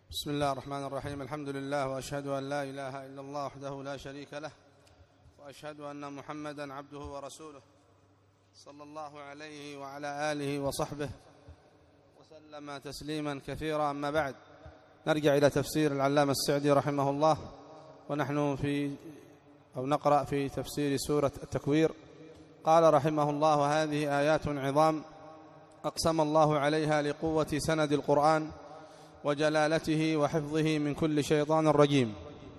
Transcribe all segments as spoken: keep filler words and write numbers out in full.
بسم الله الرحمن الرحيم. الحمد لله، وأشهد أن لا إله إلا الله وحده لا شريك له، وأشهد أن محمدًا عبده ورسوله صلى الله عليه وعلى آله وصحبه وسلم تسليمًا كثيرًا. أما بعد، نرجع إلى تفسير العلامة السعدي رحمه الله، ونحن في أو نقرأ في تفسير سورة التكوير. قال رحمه الله: هذه آيات عظام أقسم الله عليها لقوة سند القرآن وجلالته وحفظه من كل شيطان رجيم،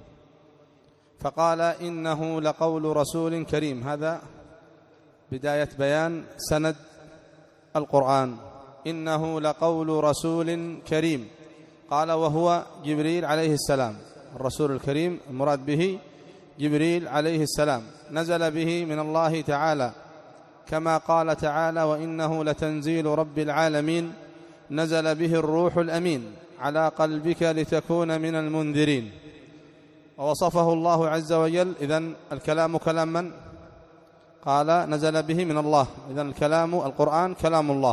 فقال: إنه لقول رسول كريم. هذا بداية بيان سند القرآن. إنه لقول رسول كريم. قال: وهو جبريل عليه السلام. الرسول الكريم المراد به جبريل عليه السلام، نزل به من الله تعالى، كما قال تعالى: وإنه لتنزيل رب العالمين نزل به الروح الأمين على قلبك لتكون من المنذرين. ووصفه الله عز وجل. إذن الكلام كلام من؟ قال: نزل به من الله. إذن الكلام القرآن كلام الله،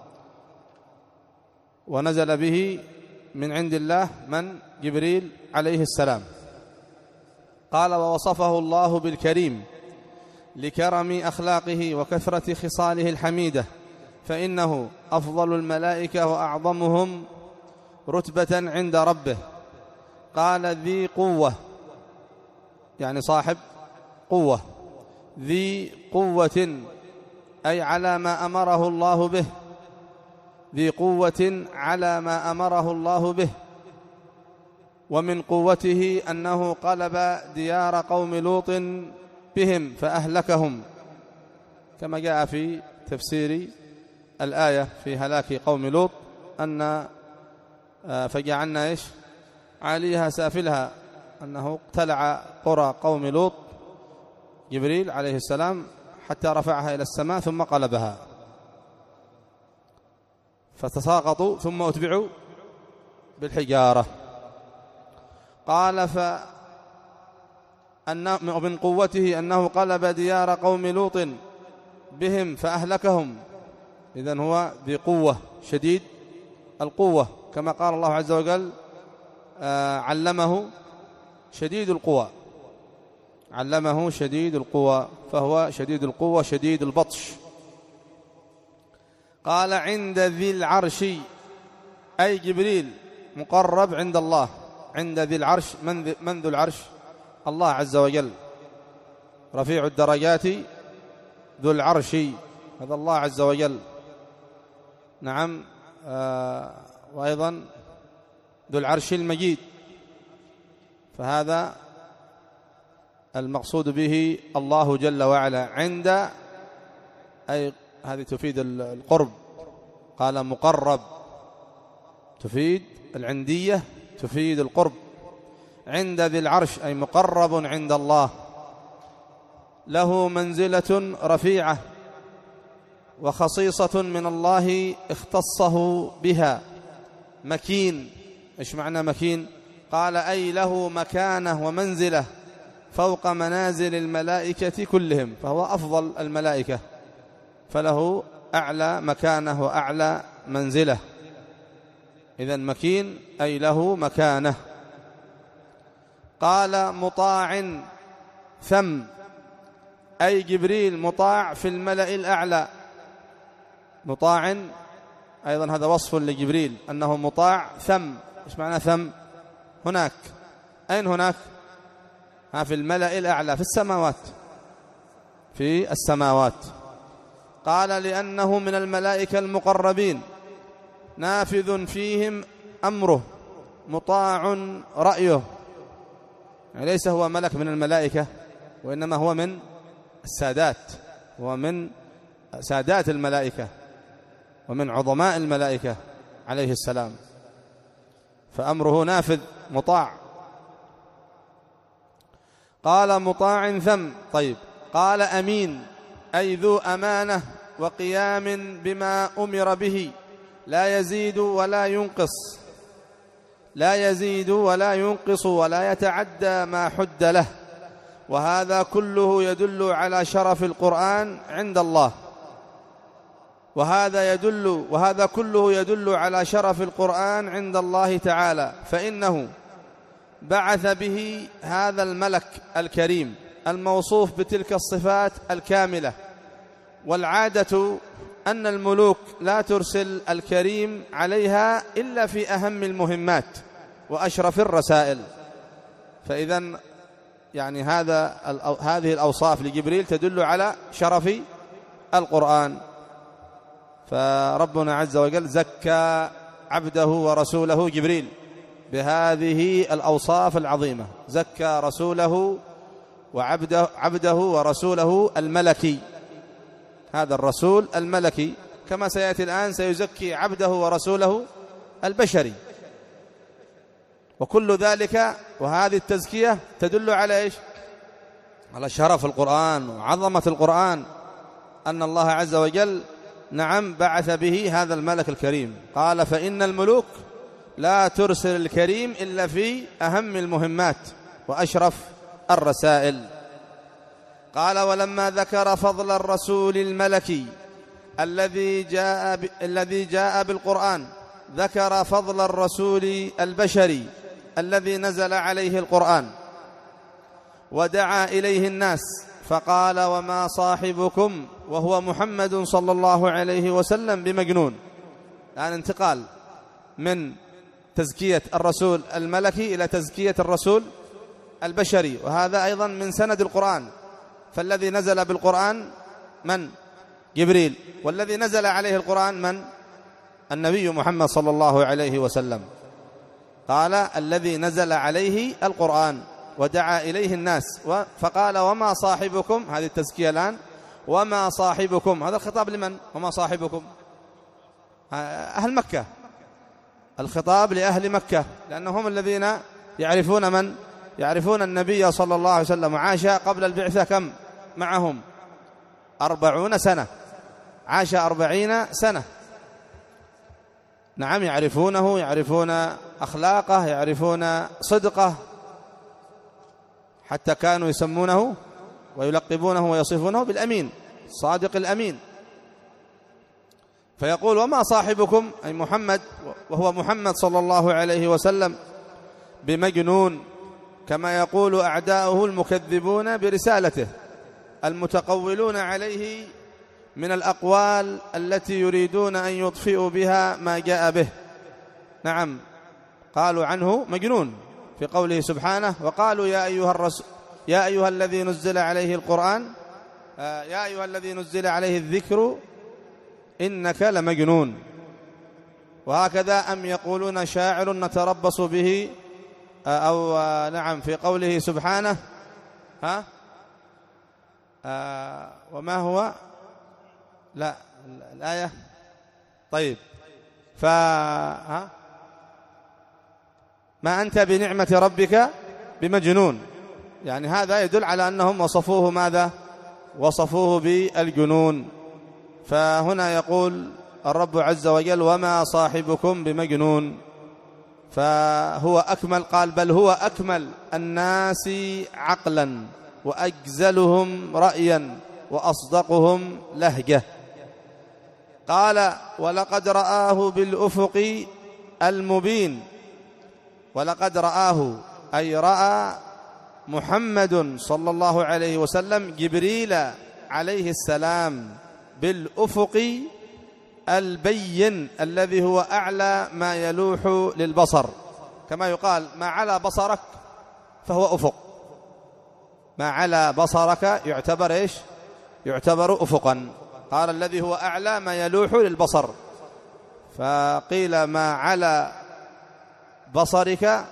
ونزل به من عند الله من؟ جبريل عليه السلام. قال: ووصفه الله بالكريم لكرم أخلاقه وكثرة خصاله الحميدة، فإنه أفضل الملائكة وأعظمهم رتبة عند ربه. قال: ذي قوة، يعني صاحب قوة. ذي قوة أي على ما أمره الله به. ذي قوة على ما أمره الله به. ومن قوته أنه قلب ديار قوم لوط بهم فأهلكهم، كما جاء في تفسير الآية في هلاك قوم لوط أن فجعلنا إيش عليها سافلها، أنه اقتلع قرى قوم لوط جبريل عليه السلام حتى رفعها إلى السماء ثم قلبها، فتساقطوا ثم أتبعوا بالحجارة. قال: ومن قوته أنه قلب ديار قوم لوط بهم فأهلكهم. إذن هو ذي قوة، شديد القوة، كما قال الله عز وجل: آه علمه شديد القوى. علمه شديد القوى، فهو شديد القوة شديد البطش. قال: عند ذي العرش، أي جبريل مقرب عند الله. عند ذي العرش، من, من ذو العرش؟ الله عز وجل، رفيع الدرجات ذو العرش، هذا الله عز وجل. نعم. آه وأيضا ذو العرش المجيد، فهذا المقصود به الله جل وعلا. عند أي هذه تفيد القرب. قال: مقرب تفيد العندية، تفيد القرب. عند ذي العرش أي مقرب عند الله، له منزلة رفيعة وخصيصة من الله اختصه بها. مكين. إيش معنى مكين؟ قال: أي له مكانة ومنزلة فوق منازل الملائكة كلهم، فهو أفضل الملائكة، فله أعلى مكانة وأعلى منزلة. إذن مكين أي له مكانة. قال: مطاع ثم، أي جبريل مطاع في الملأ الأعلى. مطاع أيضا هذا وصف لجبريل أنه مطاع ثم. إيش معنى ثم؟ هناك. أين هناك؟ ها في الملأ الأعلى، في السماوات، في السماوات. قال: لأنه من الملائكة المقربين، نافذ فيهم أمره، مطاع رأيه. يعني ليس هو ملك من الملائكة، وإنما هو من السادات، هو من سادات الملائكة ومن عظماء الملائكة عليه السلام، فأمره نافذ مطاع. قال: مطاع ثم. طيب. قال: أمين، أي ذو أمانة وقيام بما أمر به، لا يزيد ولا ينقص، لا يزيد ولا ينقص ولا يتعدى ما حد له. وهذا كله يدل على شرف القرآن عند الله. وهذا يدل وهذا كله يدل على شرف القرآن عند الله تعالى، فإنه بعث به هذا الملك الكريم الموصوف بتلك الصفات الكاملة. والعادة أن الملوك لا ترسل الكريم عليها إلا في أهم المهمات وأشرف الرسائل. فإذن يعني هذا هذه الأوصاف لجبريل تدل على شرف القرآن. فربنا عز وجل زكى عبده ورسوله جبريل بهذه الأوصاف العظيمة، زكى رسوله وعبده عبده ورسوله الملكي، هذا الرسول الملكي، كما سيأتي الآن سيزكي عبده ورسوله البشري. وكل ذلك وهذه التزكية تدل على إيش؟ على شرف القرآن وعظمة القرآن، أن الله عز وجل نعم بعث به هذا الملك الكريم. قال فإن الملوك لا ترسل الكريم إلا في أهم المهمات وأشرف الرسائل. قال ولما ذكر فضل الرسول الملكي الذي جاء ب... الذي جاء بالقرآن، ذكر فضل الرسول البشري الذي نزل عليه القرآن ودعا إليه الناس، فقال وما صاحبكم وهو محمد صلى الله عليه وسلم بمجنون. الآن انتقال من تزكية الرسول الملكي إلى تزكية الرسول البشري، وهذا أيضا من سند القرآن. فالذي نزل بالقرآن من؟ جبريل. والذي نزل عليه القرآن من؟ النبي محمد صلى الله عليه وسلم. قال الذي نزل عليه القرآن ودعا إليه الناس، فقال وما صاحبكم، هذه التزكية الآن، وما صاحبكم، هذا الخطاب لمن؟ وما صاحبكم أهل مكة، الخطاب لأهل مكة، لأنهم الذين يعرفون من؟ يعرفون النبي صلى الله عليه وسلم. عاش قبل البعثة كم معهم؟ أربعون سنة، عاش أربعين سنة. نعم يعرفونه، يعرفون أخلاقه، يعرفون صدقه، حتى كانوا يسمونه ويلقبونه ويصفونه بالأمين، صادق الأمين. فيقول وما صاحبكم أي محمد، وهو محمد صلى الله عليه وسلم، بمجنون، كما يقول أعداؤه المكذبون برسالته المتقولون عليه من الأقوال التي يريدون أن يطفئوا بها ما جاء به. نعم قالوا عنه مجنون في قوله سبحانه وقالوا يا أيها الرسول يا أيها الذي نزل عليه القرآن آه يا أيها الذي نزل عليه الذكر إنك لمجنون. وهكذا أم يقولون شاعر نتربص به آه أو آه نعم في قوله سبحانه ها آه وما هو لا الآية طيب ف ها ما أنت بنعمة ربك بمجنون. يعني هذا يدل على أنهم وصفوه ماذا؟ وصفوه بالجنون. فهنا يقول الرب عز وجل وما صاحبكم بمجنون، فهو أكمل، قال بل هو أكمل الناس عقلا وأجزلهم رأيا وأصدقهم لهجة. قال ولقد رآه بالأفق المبين، ولقد رآه أي رأى محمد صلى الله عليه وسلم جبريل عليه السلام بالأفق البين الذي هو أعلى ما يلوح للبصر، كما يقال ما على بصرك فهو أفق، ما على بصرك يعتبر إيش؟ يعتبر أفقا. قال الذي هو أعلى ما يلوح للبصر، فقيل ما على بصرك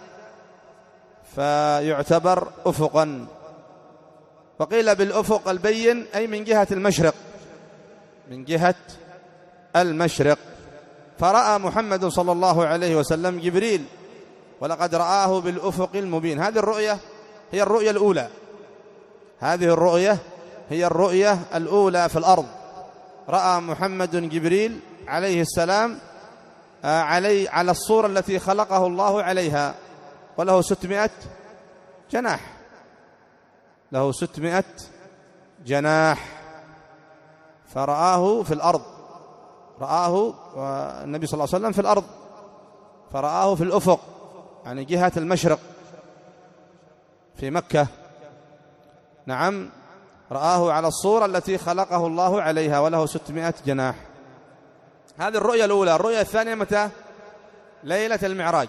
فيعتبر أفقا، وقيل بالأفق البين أي من جهة المشرق، من جهة المشرق. فرأى محمد صلى الله عليه وسلم جبريل ولقد رآه بالأفق المبين. هذه الرؤية هي الرؤية الأولى، هذه الرؤية هي الرؤية الأولى في الأرض. رأى محمد جبريل عليه السلام علي على الصورة التي خلقه الله عليها، وله ستمائة جناح، له ستمائة جناح، فرآه في الأرض رآه النبي صلى الله عليه وسلم في الأرض، فرآه في الأفق يعني جهة المشرق في مكة. نعم، رآه على الصورة التي خلقه الله عليها وله ستمائة جناح. هذه الرؤية الأولى. الرؤية الثانية متى؟ ليلة المعراج.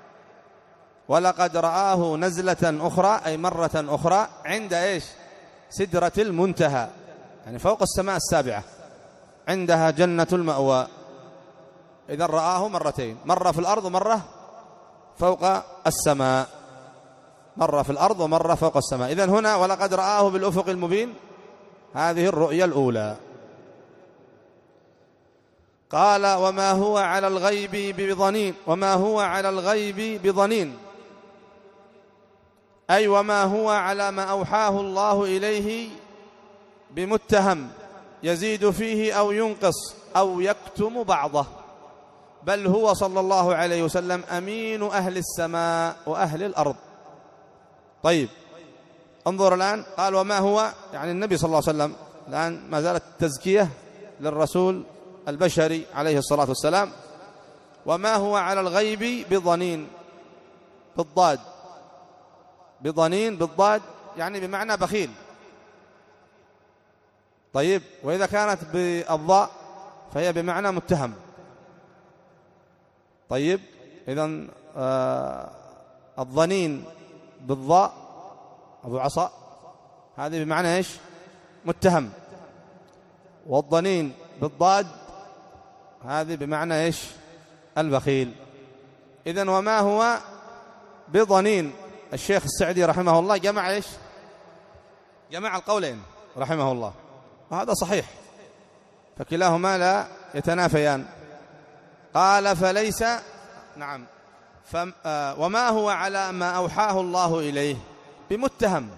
ولقد رآه نزلة أخرى أي مرة أخرى عند إيش؟ سدرة المنتهى، يعني فوق السماء السابعة، عندها جنة المأوى. إذن رآه مرتين، مرة في الأرض ومرة فوق السماء، مرة في الأرض ومرة فوق السماء. إذن هنا ولقد رآه بالأفق المبين، هذه الرؤية الأولى. قال وما هو على الغيب بضنين، وما هو على الغيب بضنين أي وما هو على ما أوحاه الله إليه بمتهم يزيد فيه أو ينقص أو يكتم بعضه، بل هو صلى الله عليه وسلم أمين أهل السماء وأهل الأرض. طيب انظر الآن، قال وما هو، يعني النبي صلى الله عليه وسلم. الآن ما زالت التزكية للرسول البشري عليه الصلاة والسلام. وما هو على الغيب بضنين، بالضاد، بضنين بالضاد يعني بمعنى بخيل. طيب وإذا كانت بالضاء فهي بمعنى متهم. طيب إذن آه الضنين بالضاء أبو عصا هذه بمعنى إيش؟ متهم. والضنين بالضاد هذه بمعنى إيش؟ البخيل. إذن وما هو بضنين، الشيخ السعدي رحمه الله جمع إيش؟ جمع القولين رحمه الله، وهذا صحيح، فكلاهما لا يتنافيان. قال فليس، نعم، فم آه وما هو على ما أوحاه الله إليه بمتهم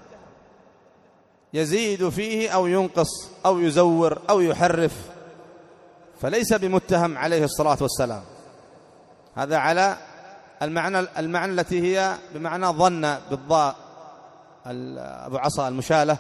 يزيد فيه أو ينقص أو يزور أو يحرف، فليس بمتهم عليه الصلاة والسلام. هذا على المعنى المعنى التي هي بمعنى ظن بالضاء أبو عصا المشالة،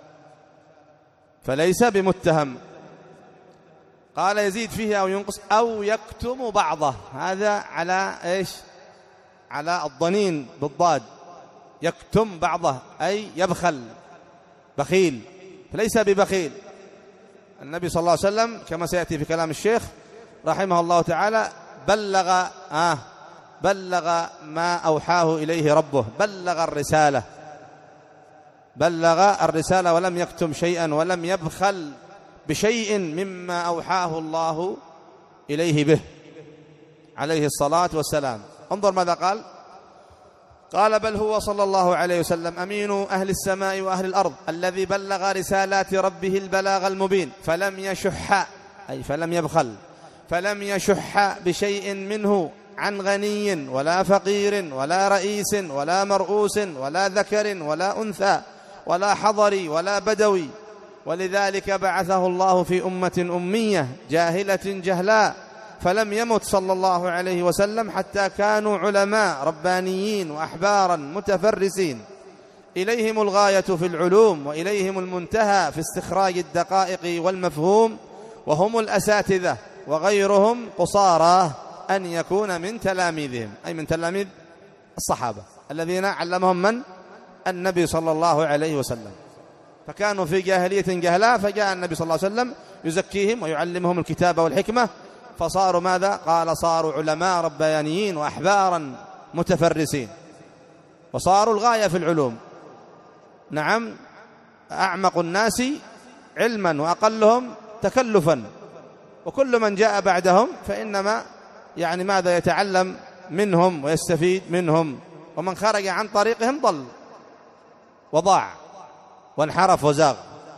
فليس بمتهم. قال يزيد فيه أو ينقص أو يكتم بعضه، هذا على إيش؟ على الضنين بالضاد، يكتم بعضه أي يبخل، بخيل، فليس ببخيل. النبي صلى الله عليه وسلم كما سيأتي في كلام الشيخ رحمه الله تعالى بلغ آه بلغ ما أوحاه إليه ربه، بلغ الرسالة، بلغ الرسالة ولم يكتم شيئا ولم يبخل بشيء مما أوحاه الله إليه به عليه الصلاة والسلام. انظر ماذا قال. قال بل هو صلى الله عليه وسلم أمين أهل السماء وأهل الأرض الذي بلغ رسالات ربه البلاغ المبين، فلم يشح أي فلم يبخل، فلم يشح بشيء منه عن غني ولا فقير ولا رئيس ولا مرؤوس ولا ذكر ولا أنثى ولا حضري ولا بدوي. ولذلك بعثه الله في أمة أمية جاهلة جهلاء، فلم يمت صلى الله عليه وسلم حتى كانوا علماء ربانيين وأحبارا متفرسين، إليهم الغاية في العلوم وإليهم المنتهى في استخراج الدقائق والمفهوم، وهم الأساتذة وغيرهم قصارى أن يكون من تلاميذهم، أي من تلاميذ الصحابة الذين علمهم من؟ النبي صلى الله عليه وسلم. فكانوا في جاهلية جهلاء، فجاء النبي صلى الله عليه وسلم يزكيهم ويعلمهم الكتاب والحكمة، فصاروا ماذا؟ قال صاروا علماء ربانيين وأحبارا متفرسين، وصاروا الغاية في العلوم. نعم، أعمق الناس علما وأقلهم تكلفا، وكل من جاء بعدهم فإنما يعني ماذا يتعلم منهم ويستفيد منهم، ومن خرج عن طريقهم ضل وضاع وانحرف وزاغ.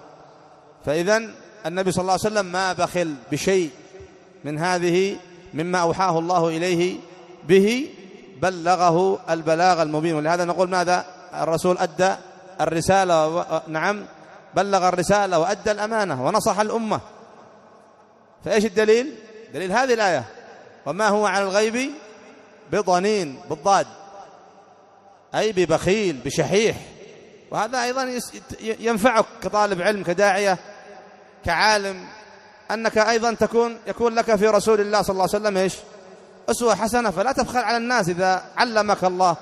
فإذن النبي صلى الله عليه وسلم ما بخل بشيء من هذه مما أوحاه الله إليه به، بلغه البلاغ المبين. ولهذا نقول ماذا؟ الرسول أدى الرسالة و... نعم بلغ الرسالة وأدى الأمانة ونصح الأمة. فإيش الدليل؟ دليل هذه الآية وما هو على الغيب بضنين بالضاد، أي ببخيل بشحيح. وهذا أيضا ينفعك كطالب علم كداعية كعالم أنك أيضا تكون يكون لك في رسول الله صلى الله عليه وسلم إيش؟ أسوة حسنة. فلا تبخل على الناس. إذا علمك الله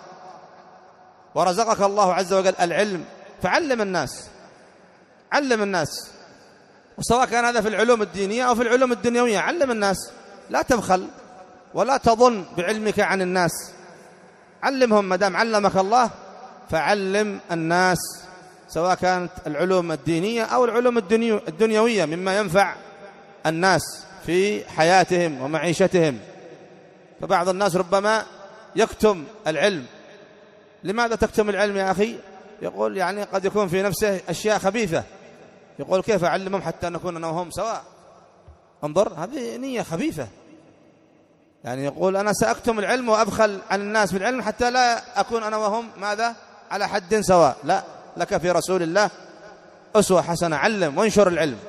ورزقك الله عز وجل العلم فعلم الناس، علم الناس، وسواء كان هذا في العلوم الدينية أو في العلوم الدنيوية، علم الناس. لا تبخل ولا تظن بعلمك عن الناس، علمهم. ما دام علمك الله فعلم الناس، سواء كانت العلوم الدينية أو العلوم الدنيوية مما ينفع الناس في حياتهم ومعيشتهم. فبعض الناس ربما يكتم العلم. لماذا تكتم العلم يا أخي؟ يقول يعني قد يكون في نفسه أشياء خبيثة، يقول كيف أعلمهم حتى نكون أنا وهم سواء؟ انظر، هذه نية خبيثة. يعني يقول أنا سأكتم العلم وأبخل عن الناس بالعلم حتى لا أكون أنا وهم ماذا؟ على حد سواء. لا، لك في رسول الله أسوة حسنة، علم وانشر العلم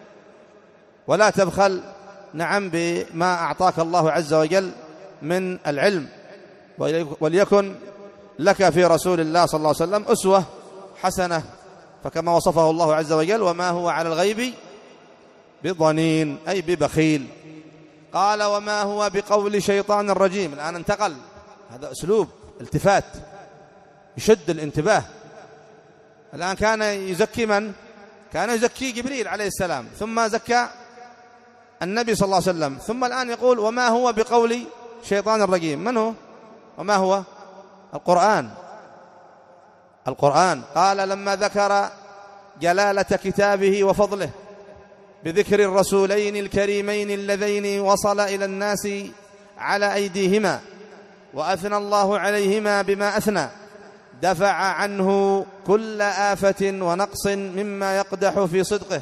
ولا تبخل نعم بما أعطاك الله عز وجل من العلم. وليكن لك في رسول الله صلى الله عليه وسلم أسوة حسنة، فكما وصفه الله عز وجل: وما هو على الغيب بضنين، أي ببخيل. قال: وما هو بقول شيطان رجيم. الآن انتقل، هذا أسلوب التفات يشد الانتباه. الآن كان يزكي من؟ كان يزكي جبريل عليه السلام، ثم زكى النبي صلى الله عليه وسلم، ثم الآن يقول: وما هو بقول شيطان الرجيم. من هو؟ وما هو؟ القرآن. القرآن. قال: لما ذكر جلالة كتابه وفضله بذكر الرسولين الكريمين اللذين وصل إلى الناس على أيديهما وأثنى الله عليهما بما أثنى، دفع عنه كل آفة ونقص مما يقدح في صدقه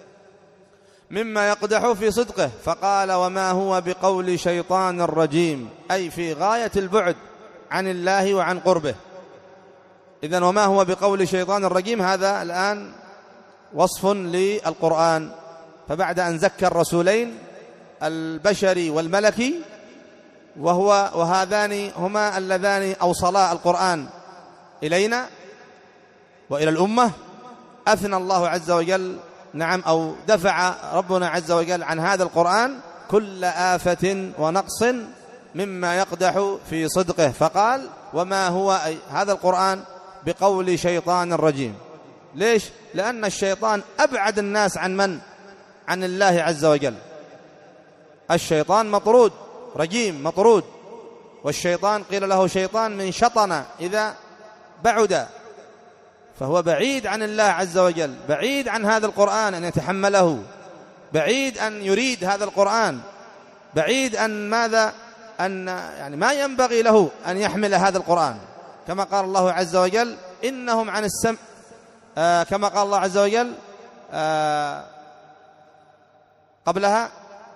مما يقدح في صدقه فقال: وما هو بقول شيطان رجيم، أي في غاية البعد عن الله وعن قربه. إذن وما هو بقول شيطان الرجيم، هذا الآن وصف للقرآن. فبعد أن ذكر الرسولين البشري والملكي، وهو وهذان هما اللذان أوصلا القرآن إلينا وإلى الأمة، أثنى الله عز وجل نعم أو دفع ربنا عز وجل عن هذا القرآن كل آفة ونقص مما يقدح في صدقه، فقال: وما هو أي هذا القرآن بقول شيطان رجيم. ليش؟ لأن الشيطان أبعد الناس عن من؟ عن الله عز وجل. الشيطان مطرود، رجيم مطرود. والشيطان قيل له شيطان من شطن إذا بعد، فهو بعيد عن الله عز وجل، بعيد عن هذا القرآن أن يتحمله، بعيد أن يريد هذا القرآن، بعيد أن ماذا أن يعني ما ينبغي له أن يحمل هذا القرآن. كما قال الله عز وجل: إنهم عن السمع آه كما قال الله عز وجل آه قبلها: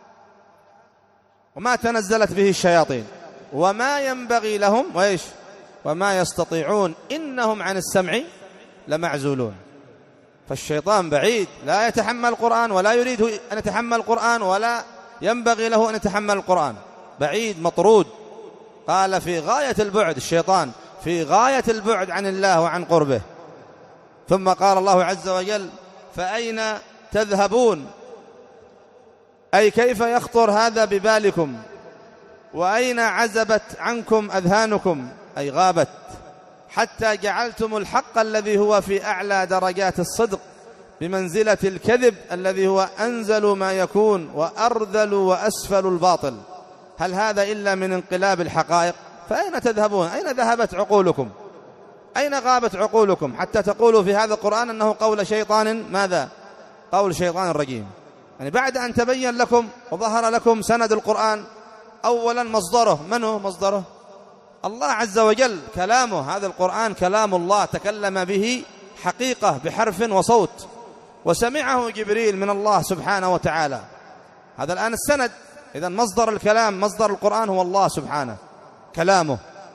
وما تنزلت به الشياطين وما ينبغي لهم وإيش وما يستطيعون إنهم عن السمع لمعزولون. فالشيطان بعيد، لا يتحمل القرآن ولا يريد أن يتحمل القرآن ولا ينبغي له أن يتحمل القرآن، بعيد مطرود. قال: في غاية البعد، الشيطان في غاية البعد عن الله وعن قربه. ثم قال الله عز وجل: فأين تذهبون، أي كيف يخطر هذا ببالكم، وأين عزبت عنكم أذهانكم، أي غابت، حتى جعلتم الحق الذي هو في أعلى درجات الصدق بمنزلة الكذب الذي هو أنزل ما يكون وأرذل وأسفل الباطل. هل هذا إلا من انقلاب الحقائق؟ فأين تذهبون؟ أين ذهبت عقولكم؟ أين غابت عقولكم حتى تقولوا في هذا القرآن أنه قول شيطان ماذا؟ قول شيطان رجيم. يعني بعد أن تبين لكم وظهر لكم سند القرآن، أولا مصدره، من هو مصدره؟ الله عز وجل، كلامه، هذا القرآن كلام الله تكلم به حقيقة بحرف وصوت، وسمعه جبريل من الله سبحانه وتعالى. هذا الآن السند. إذن مصدر الكلام، مصدر القرآن هو الله سبحانه، كلامه.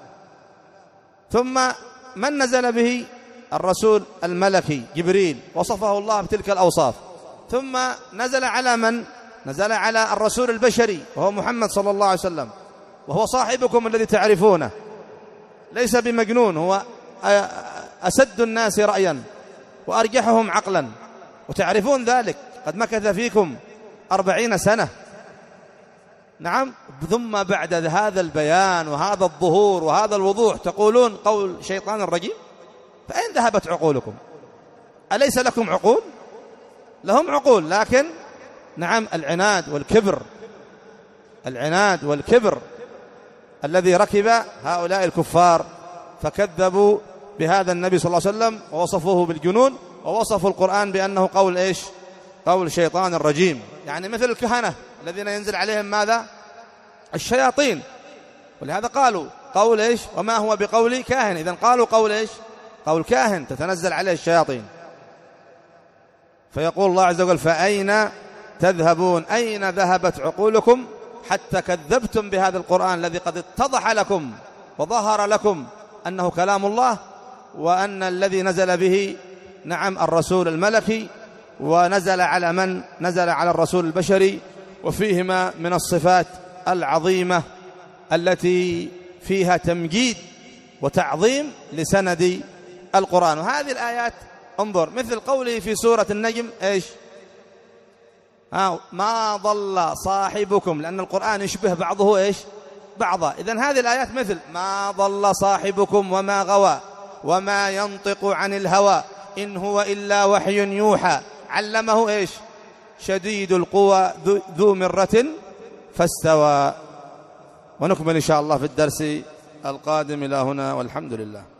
ثم من نزل به؟ الرسول الملكي جبريل، وصفه الله بتلك الأوصاف. ثم نزل على من؟ نزل على الرسول البشري وهو محمد صلى الله عليه وسلم، وهو صاحبكم الذي تعرفونه، ليس بمجنون، هو أسد الناس رأيا وأرجحهم عقلا، وتعرفون ذلك، قد مكث فيكم أربعين سنة. نعم. ثم بعد هذا البيان وهذا الظهور وهذا الوضوح تقولون قول شيطان الرجيم؟ فأين ذهبت عقولكم؟ أليس لكم عقول؟ لهم عقول، لكن نعم العناد والكبر، العناد والكبر الذي ركب هؤلاء الكفار، فكذبوا بهذا النبي صلى الله عليه وسلم ووصفوه بالجنون، ووصفوا القرآن بأنه قول إيش؟ قول شيطان الرجيم. يعني مثل الكهنة الذين ينزل عليهم ماذا؟ الشياطين. ولهذا قالوا قول إيش؟ وما هو بقول كاهن. إذن قالوا قول إيش؟ قول كاهن تتنزل عليه الشياطين. فيقول الله عز وجل فأين تذهبون؟ أين ذهبت عقولكم حتى كذبتم بهذا القرآن الذي قد اتضح لكم وظهر لكم أنه كلام الله، وأن الذي نزل به نعم الرسول الملكي، ونزل على من نزل على الرسول البشري، وفيهما من الصفات العظيمة التي فيها تمجيد وتعظيم لسند القرآن. وهذه الآيات انظر مثل قوله في سورة النجم إيش؟ آه ما ضل صاحبكم، لأن القرآن يشبه بعضه إيش؟ بعضا. إذن هذه الآيات مثل ما ضل صاحبكم وما غوى وما ينطق عن الهوى إن هو إلا وحي يوحى علمه إيش؟ شديد القوى ذو مرة فاستوى. ونكمل إن شاء الله في الدرس القادم. إلى هنا والحمد لله.